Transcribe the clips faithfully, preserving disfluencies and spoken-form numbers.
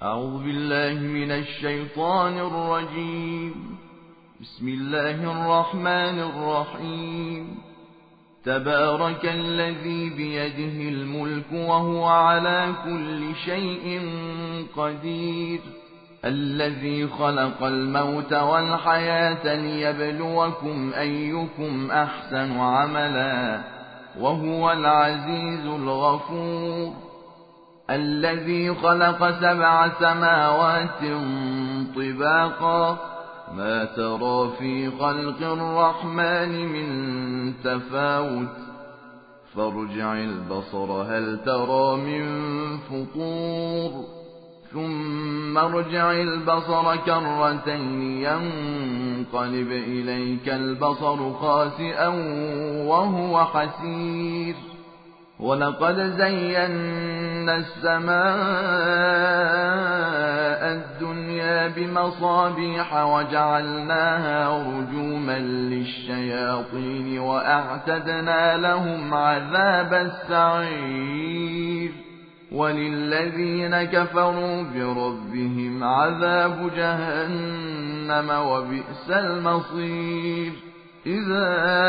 أعوذ بالله من الشيطان الرجيم. بسم الله الرحمن الرحيم. تبارك الذي بيده الملك وهو على كل شيء قدير، الذي خلق الموت والحياة ليبلوكم أيكم أحسن عملا وهو العزيز الغفور، الذي خلق سبع سماوات طباقا ما ترى في خلق الرحمن من تفاوت فارجع البصر هل ترى من فطور ثم ارجع البصر كرتين ينقلب إليك البصر خاسئا وهو حسير، ولقد زينا السماء الدنيا بمصابيح وجعلناها رجوما للشياطين وأعتدنا لهم عذاب السعير، وللذين كفروا بربهم عذاب جهنم وبئس المصير. إذا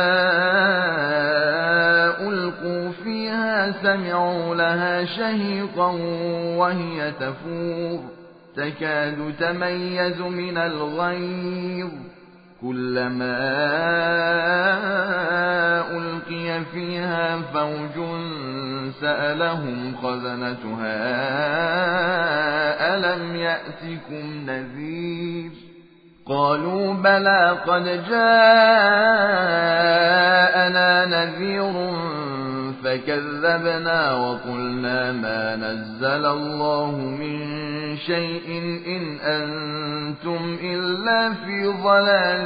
ألقوا فيها سمعوا لها شهيقا وهي تفور تكاد تميز من الغيظ، كلما ألقي فيها فوج سألهم خزنتها ألم يأتكم نذير، قالوا بلى قد جاءنا نذير فكذبنا وقلنا ما نزل الله من شيء إن أنتم إلا في ضلال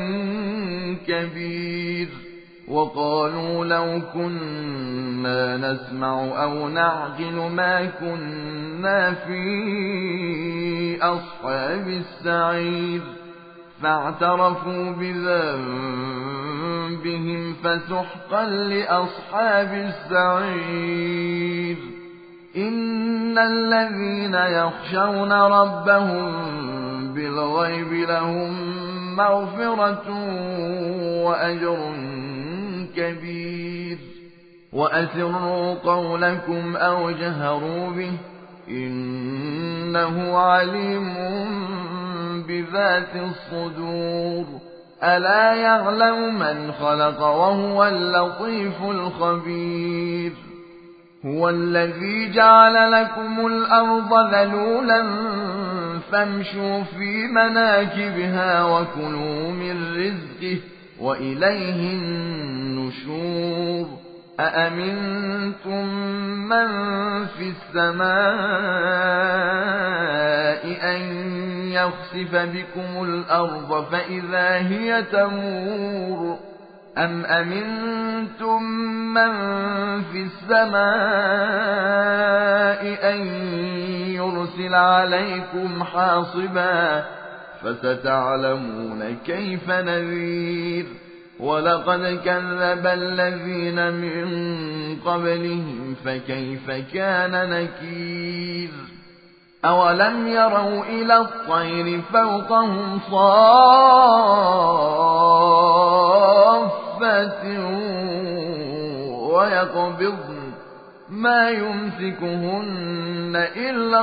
كبير، وقالوا لو كنا نسمع أو نعقل ما كنا في أصحاب السعير، فاعترفوا بذنبهم فسحقا لأصحاب السعير. إن الذين يخشون ربهم بالغيب لهم مغفرة وأجر كبير، وأسروا قولكم أو جهروا به إنه عليم بذات الصدور. ألا يعلم من خلق وهو اللطيف الخبير. هو الذي جعل لكم الأرض ذلولا فامشوا في مناكبها وكلوا من رزقه وإليه النشور. أأمنتم من في السماء أن يخسف بكم الأرض فإذا هي تمور، أم أمنتم من في السماء أن يرسل عليكم حاصبا فستعلمون كيف نذير. ولقد كذب الذين من قبلهم فكيف كان نكير. أولم يروا إلى الطير فوقهم صافات ويقبضن ما يمسكهن إلا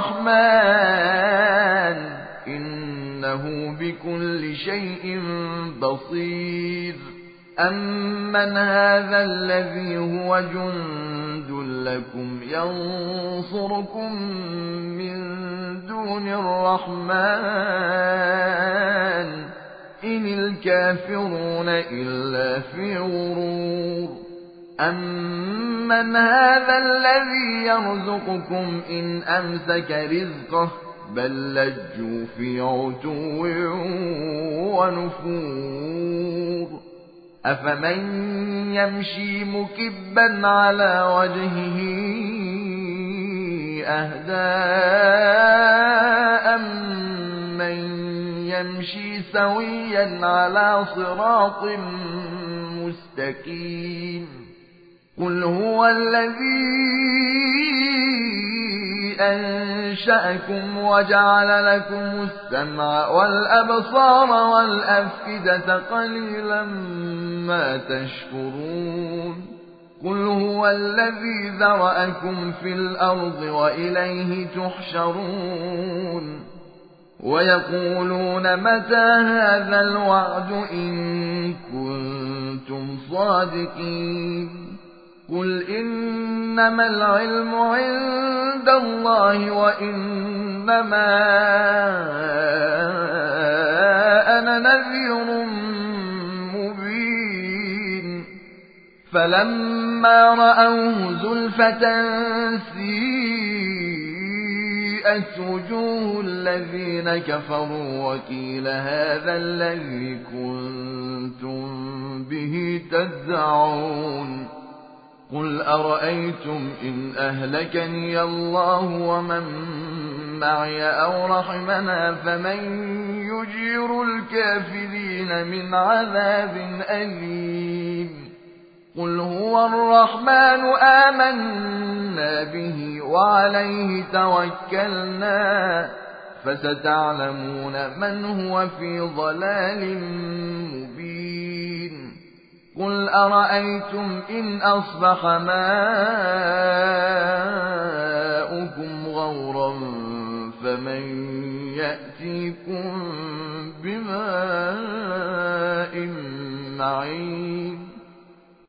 الرحمن إنه بكل شيء بصير. أمن هذا الذي هو جند لكم ينصركم من دون الرحمن إن الكافرون إلا في غرور. أمن هذا الذي يرزقكم إن أمسك رزقه بل لجوا في عتو ونفور. أفمن يمشي مكبا على وجهه أهدى أمن يمشي سويا على صراط مستقيم. قل هو الذي أنشأكم وجعل لكم السمع والأبصار والأفئدة قليلا ما تشكرون قل هو الذي ذرأكم في الأرض وإليه تحشرون ويقولون متى هذا الوعد إن كنتم صادقين قل إنما العلم عند الله وإنما أنا نذير مبين فلما رأوه زلفة سيئت وجوه الذين كفروا وقيل هذا الذي كنتم به تدعون قل أرأيتم إن أهلكني الله ومن معي أو رحمنا فمن يجير الكافرين من عذاب أليم قل هو الرحمن آمنا به وعليه توكلنا فستعلمون من هو في ضلال مبين قل أرأيتم إن أصبح ماؤكم غورا فمن يأتيكم بماء معين